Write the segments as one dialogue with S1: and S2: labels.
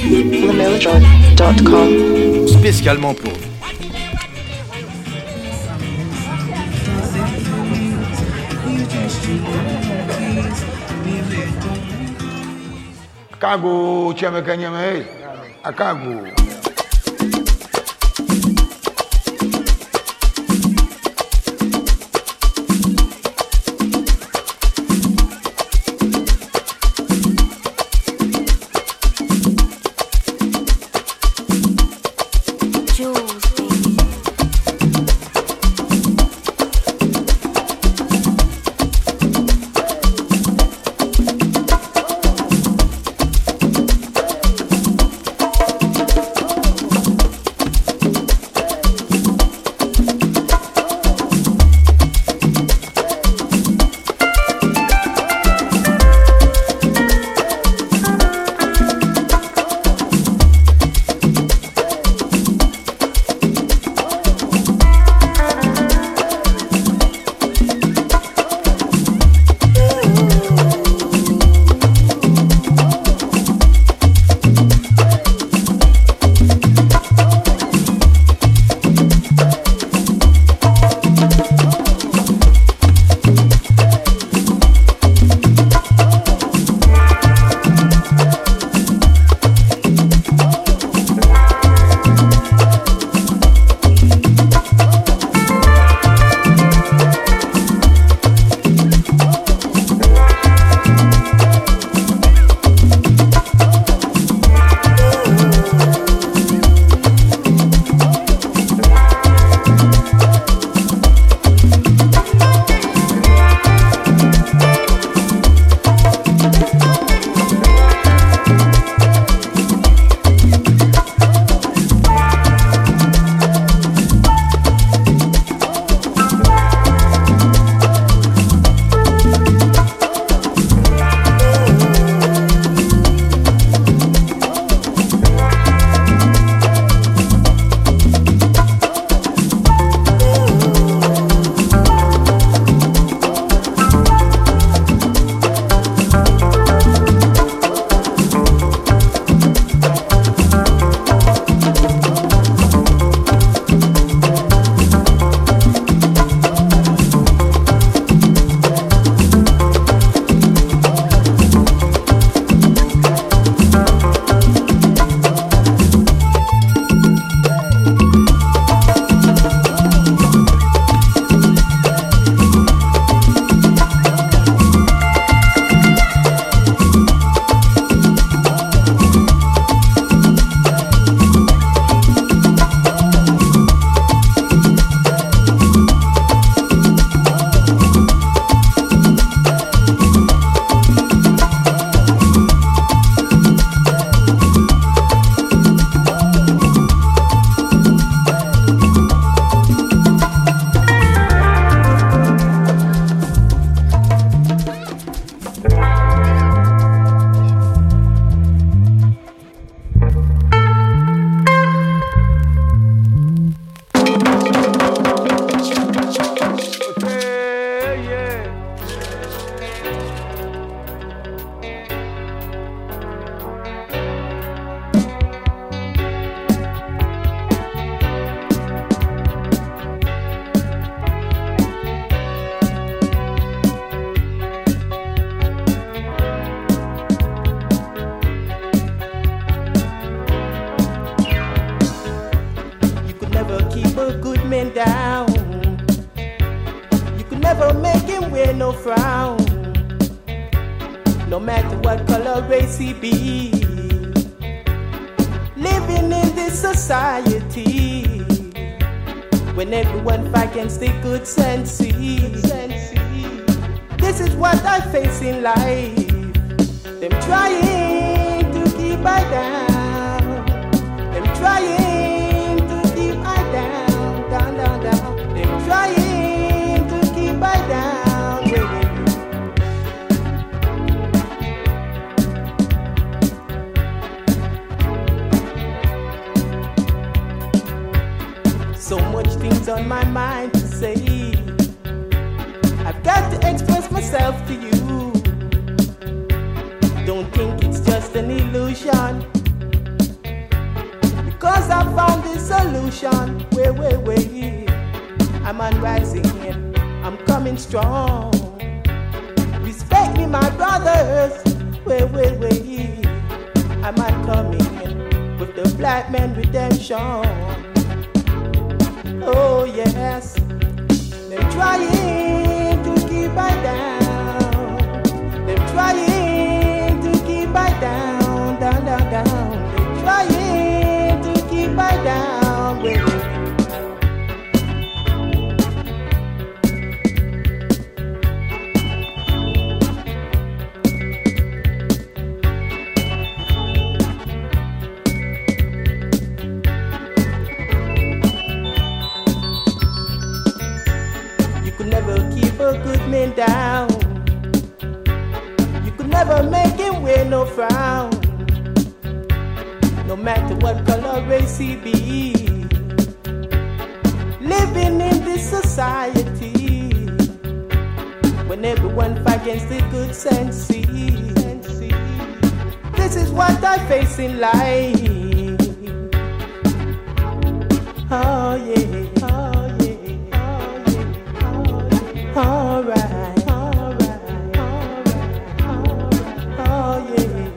S1: themelodrug.com.
S2: Spécialement pour vous.
S3: Akago chama kanyama Akago.
S4: So much things on my mind to say. I've got to express myself to you. Don't think it's just an illusion. solution. Wait. I'm unrising and I'm coming strong. Respect me, my brothers. Wait. I'm coming in with the black man redemption. Oh yes, they're trying to keep I down. They're trying to keep I down. They're trying to keep I down. Wait. A good man down. You could never make him wear no frown. No matter what color, race he be. Living in this society when everyone fight against the good sense. This is what I face in life. Oh yeah. Alright. Oh yeah.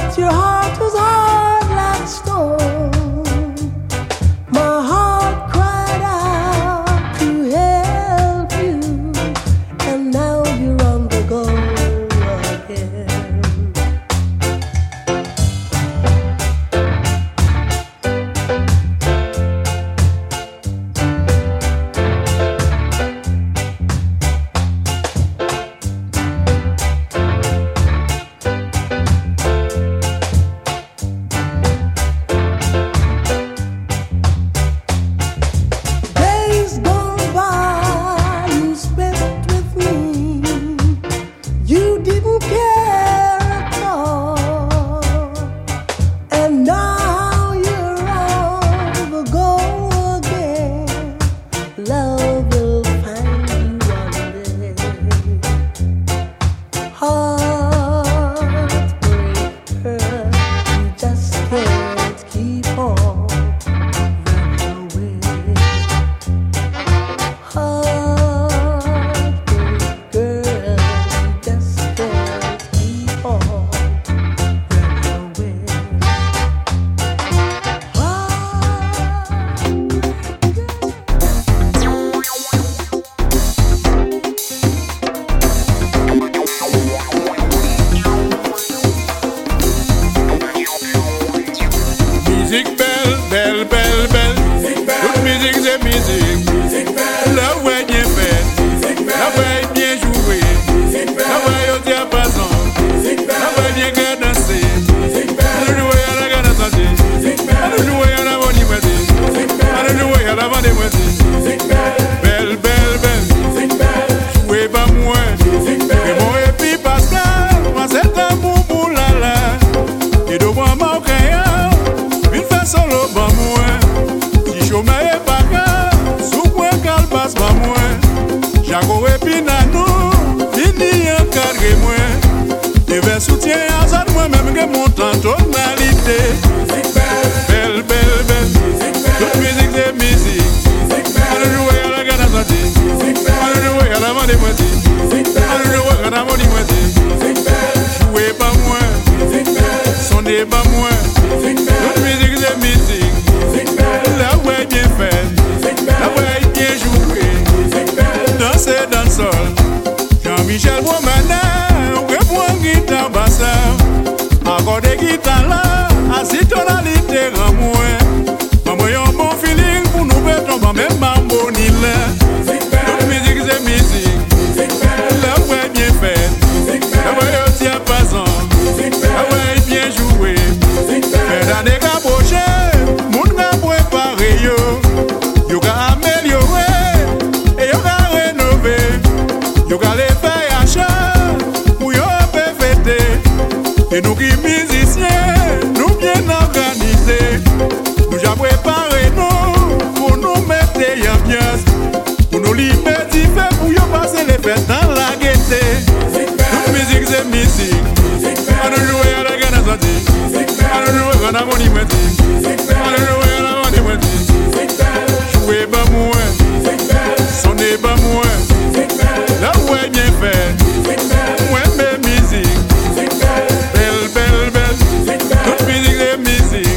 S4: but your heart was hard like stone. My heart cried out to help you, and now you're on the go again. Days gone by, you spent with me. You didn't care at all, and now you're on the go again. Love will find you one day. Heartbreaker, you just can't keep on running away. Heartbreak girl, you just can't keep on running away.
S2: Musique belle, belle, belle, belle. Toute musique c'est musique. La voix bien faite, la voix bien jouée, la voix au diapason, la voix bien cadencée. Allons jouer à la cadence, allons jouer à la bonne moitié, allons jouer à la bonne moitié. Belle, belle, belle, jouez pas moins. Et mon épi Pascal, moi c'est un boubou lala. Et de moi mon crayon, une fois solo pas moins. Si chômage est pas grave, sous point qu'elle passe pas moins. Jaco et Pinano, fini un cadre moins. Et vers soutien à ça, moi-même que mon temps tonalité. Belle, belle, belle, toute musique c'est musique. Allons jouer à la cadence, allons jouer à la bande moitié, allons jouer à la bande moitié. Jouez pas moins, sondez pas moins. Toute musique c'est musique. La voix est bien faite, la voix est bien jouée. Danser dans le sol. Jean-Michel Womana, répond guitare bassa. Encore des guitares là, assis tonalité en moins. Maman y'a un bon feeling pour nous mettre en même mambo ni là. Toute musique c'est musique. La voix est bien faite, la voix est au diapason, la voix est bien jouée. Mais dans des cabochés, moun ka préparé yo, yo ka amélioré et yo ka rénové, yo ka les faire achat pour yo peut fêter. Et nous qui musiciens, nous bien organisés, nous j'ai préparé nous pour nous mettre ambiance, pour nous liberté pour yo passer les fêtes dans la gaieté. Toute musique c'est musique. Allons jouer à la cadence, allons jouer à la bonne moitié, allons jouer à la bonne moitié. Jouez pas moins, sonnez pas moins. La voix est bien faite, ouais mais musique. Belle, belle, belle, toute musique c'est musique.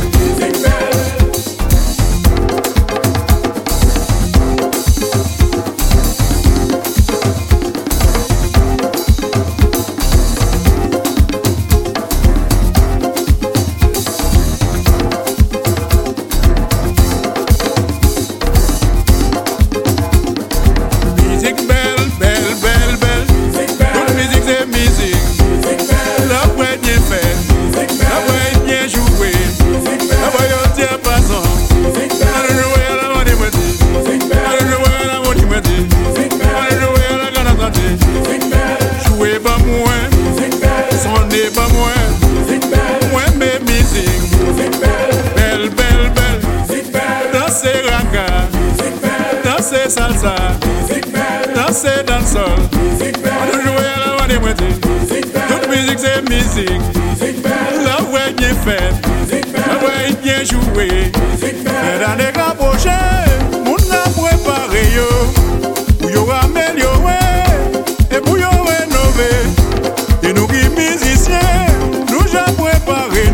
S2: Musique belle, belle, belle, belle. Toute musique c'est musique. La voix est bien faite, la voix est bien jouée, la voix est au diapason. Allons jouer à la bonne moitié, allons jouer à la bonne moitié, allons jouer à la cadence. Jouez pas moins, sonnez pas moins. Moins mais musique. Belle, belle, belle. Dansez raga, dansez salsa, dansez dansol. Allons jouer à la bonne moitié. Toute musique c'est musique. La voix est bien faite, la voix est bien jouée. Mais dans les cabochés, moun a préparé yo, pour yo améliorer et pour yo rénover. Et nous qui musiciens, nous j'ai préparé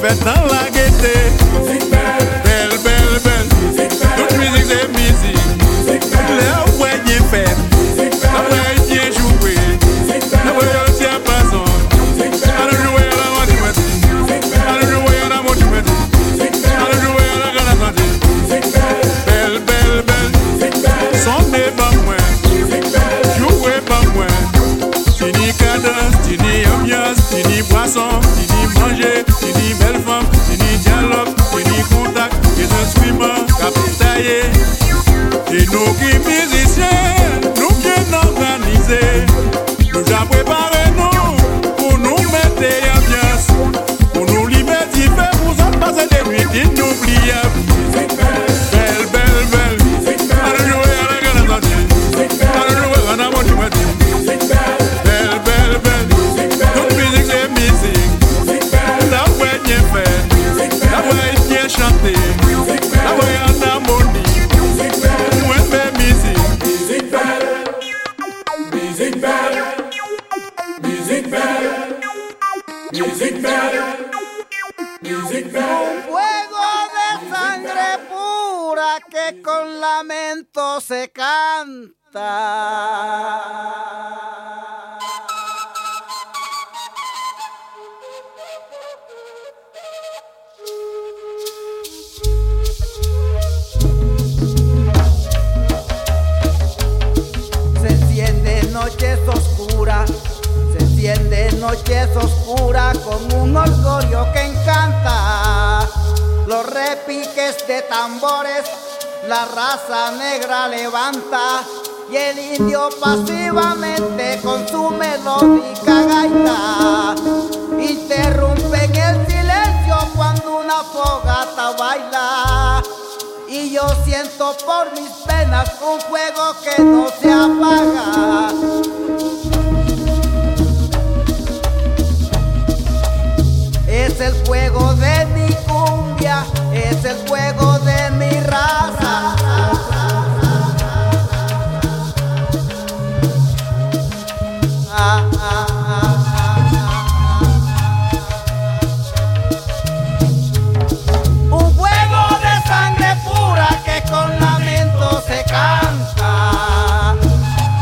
S2: fait dans la gaieté. Belle, belle, belle. Toute musique c'est musique. Le ouais bien fait. La ouais bien joué. La ouais on tient pas son. Allons jouer à la motivation. Allons jouer à la motivation. Allons jouer à la grande santé. Belle, belle, belle. Sonnez pas moins. Jouez pas moins. Tini cadence, tini ambiance, tini boisson, tini manger, tini belle femme, tini dialogue, tini contact, et un suivant, capitaillé. Et nous qui musiciens, nous bien organisés, nous avons préparé nous pour nous mettre ambiance, pour nous libertifier, pour s'en passer des nuits inoubliables. Belle, belle, belle, allons jouer à la grande santé, allons jouer à la motivation. Belle, belle, belle, toute musique c'est musique. La voix est bien faite, la voix est bien chantée, la voix est en harmonie. Moi fais musique. Musique belle, musique belle, musique belle, musique belle, musique belle.
S5: Fuego de sangre pura que con lamento se canta. Se enciende noches oscuras, se enciende noches oscuras con un orgullo que encanta. Los repiques de tambores, la raza negra levanta y el indio pasivamente con su melódica gaita interrumpen el silencio cuando una fogata baila. Y yo siento por mis penas un fuego que no se apaga. Es el fuego de mi cumbia, es el fuego de mi raza. Un fuego de sangre pura que con lamento se canta.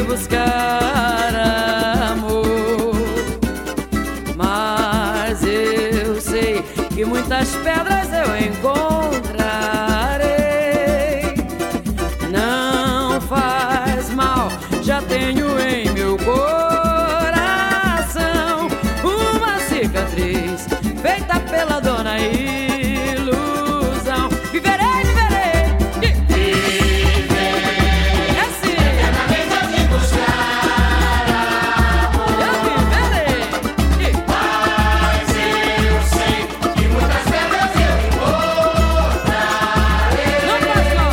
S6: buscar amor, mas eu sei que muitas pedras eu encontrarei. Não faz mal, já tenho em meu coração uma cicatriz feita pela dona ilusão. Viverei, viverei, é assim. Eternamente eu vim buscar amor, eu viverei, mas eu sei que muitas pedras eu encontrarei. Não faz mal,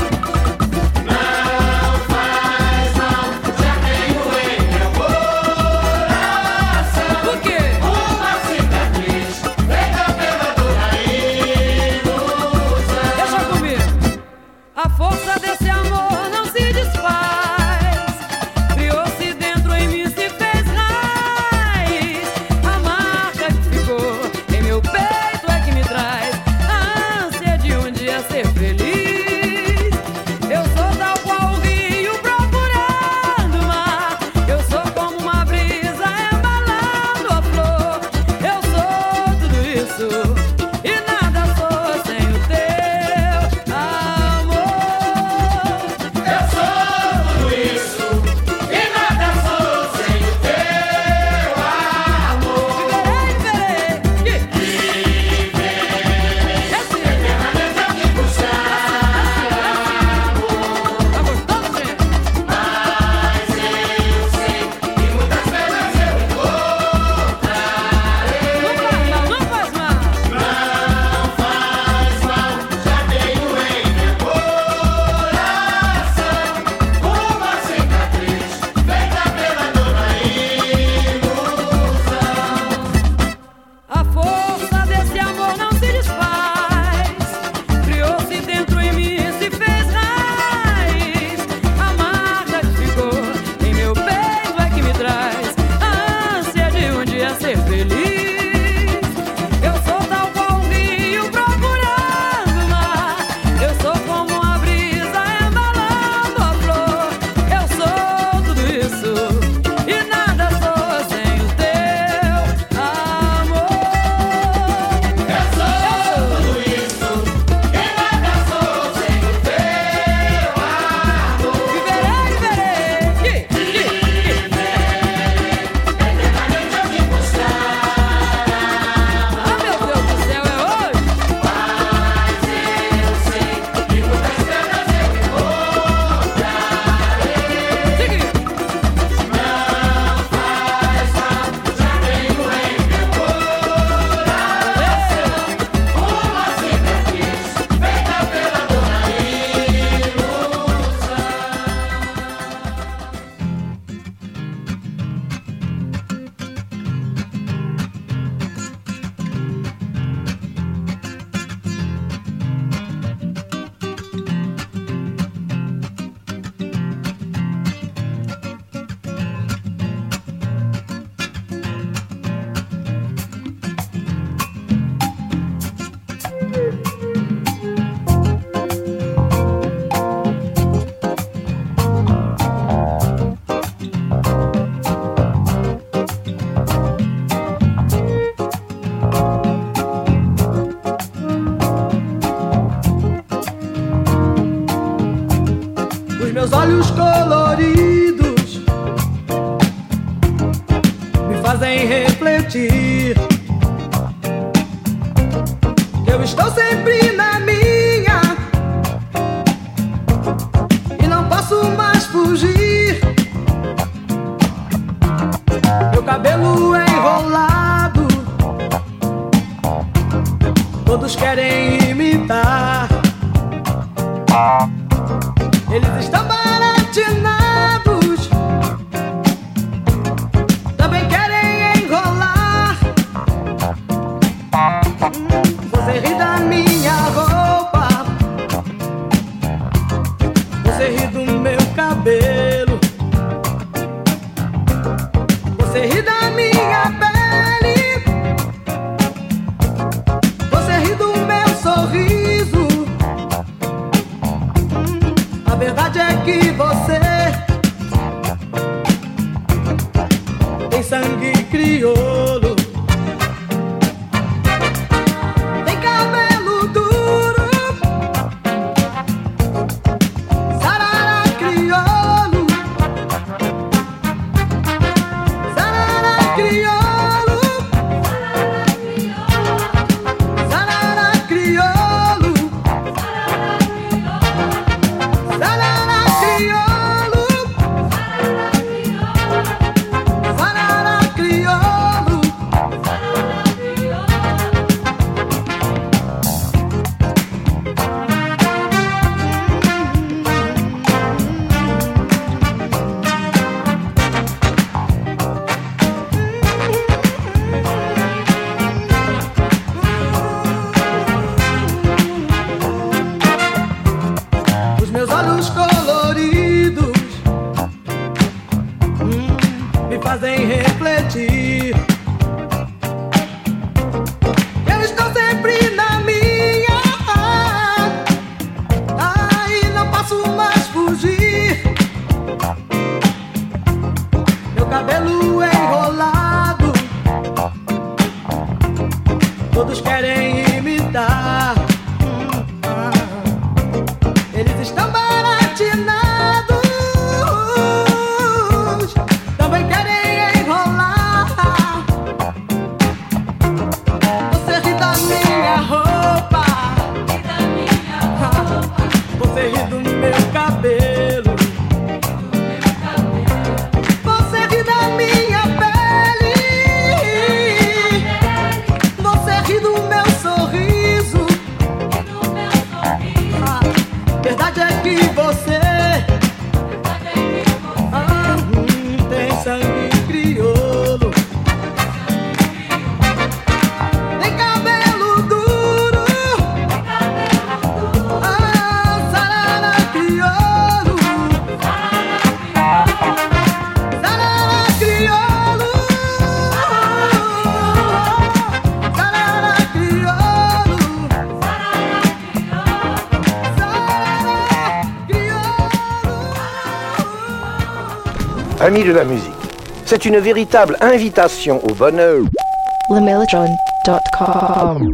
S6: já tenho em meu coração. Por quê? Uma cicatriz feita pela dona ilusão. Deixa comigo. A força desse amor não se desfaz, criou-se dentro em mim, se fez raiz. A marca que ficou em meu peito é que me traz a ânsia de um dia ser feliz. Eu sou tal qual o rio procurando o mar, eu sou como uma brisa embalando a flor. Eu sou tudo isso e nada sou sem o teu amor. Eu sou tudo isso e nada sou sem o teu amor. Viverei, viverei, é assim. Eternamente eu vim buscar amor. Tá gostoso, gente? Mas eu sei que muitas pedras eu encontrarei. Não faz mal, não faz mal. Já tenho em meu coração uma cicatriz feita pela dona ilusão. A força desse amor não se desfaz, criou-se dentro em mim, se fez raiz. A marca que ficou em meu peito é que me traz a ânsia de um dia ser feliz. Eu sou tal qual um rio procurando o mar, eu sou como uma brisa embalando a flor. Eu sou tudo isso e nada sou sem o teu amor. Eu sou tudo isso e nada sou sem o teu amor. Viverei, viverei, eternamente eu vim buscar amor. Ah, meu Deus do céu, é hoje? Mas eu sei que muitas pedras eu encontrarei. Seguinte. Não faz mal, já tenho em meu coração uma cicatriz feita pela dona ilusão.
S5: Os meus olhos coloridos me fazem refletir. Eu estou sempre na minha e não posso mais fugir. Meu cabelo é enrolado, todos querem imitar. Eles estão baratinados, também querem enrolar. Você ri da minha roupa, você ri do meu cabelo, você ri da minha pele, você ri do meu sorriso. todos querem imitar. Eles estão baratinados, também querem enrolar. Você ri da minha roupa, você ri do meu cabelo, você ri da minha pele, você ri do meu sorriso. Verdade é que você tem sangue crioulo, tem cabelo duro, sarara crioulo, sarara crioulo, sarara crioulo.
S7: Amis de la musique, c'est une véritable invitation au bonheur.
S1: LaMelodron.com.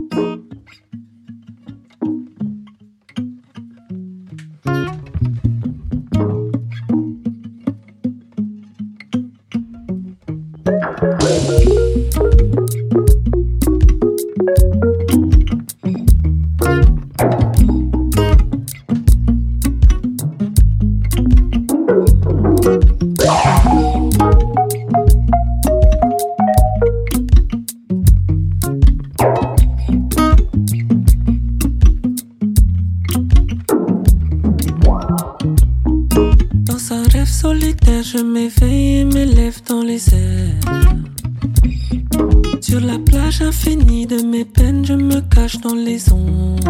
S8: Dans un rêve solitaire, je m'éveille et m'élève dans les airs. Sur la plage infinie de mes peines, je me cache dans les ondes.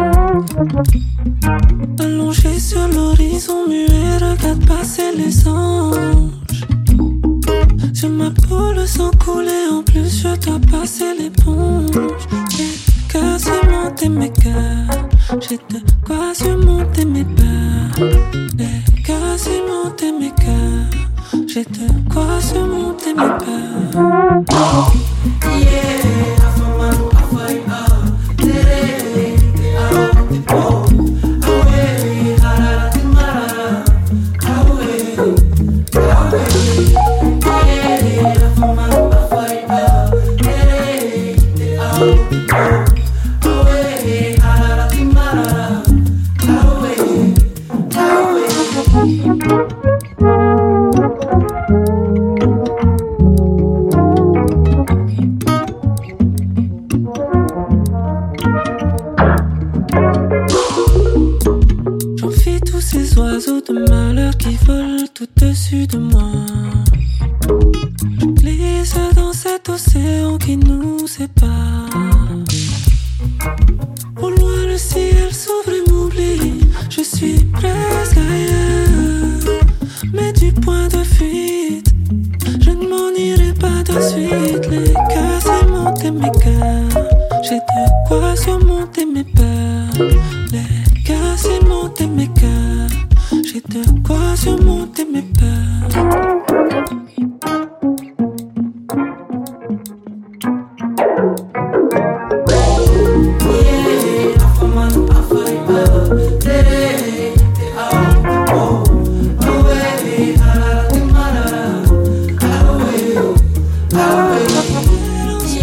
S8: Allongé sur l'horizon muet, regarde passer les anges. Sur ma peau, le sang coulé, en plus je dois passer l'éponge. J'ai quasiment mes cœurs, j'ai de quoi surmonter mes peurs. J'ai quasiment mes cœurs, j'ai de quoi surmonter mes peurs. J'envie tous ces oiseaux de malheur qui volent tout dessus de moi. Je glisse dans cet océan qui nous sépare. Au loin le ciel s'ouvre et m'oublie, je suis presque ailleurs. Mais du point de fuite, je ne m'en irai pas de suite. Les cœurs monter mes cœurs, j'ai de quoi surmonter mes peurs. Les cœurs monter mes cœurs, j'ai de quoi surmonter mes peurs.